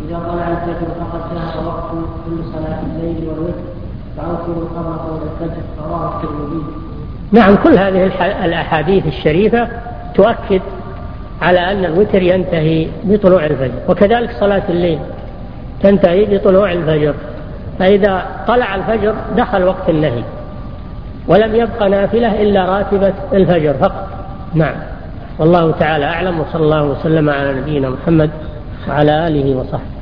إذا طلع الفجر فقد ذهب وقت كل صلاة الليل والوتر فأوتروا قبل طلوع الفجر. رواه الترمذي. نعم، كل هذه الأحاديث الشريفة تؤكد على أن الوتر ينتهي بطلوع الفجر، وكذلك صلاة الليل تنتهي بطلوع الفجر، فإذا طلع الفجر دخل وقت النهي ولم يبقى نافلة إلا راتبة الفجر فقط. نعم، والله تعالى أعلم، وصلى الله وسلم على نبينا محمد وعلى آله وصحبه.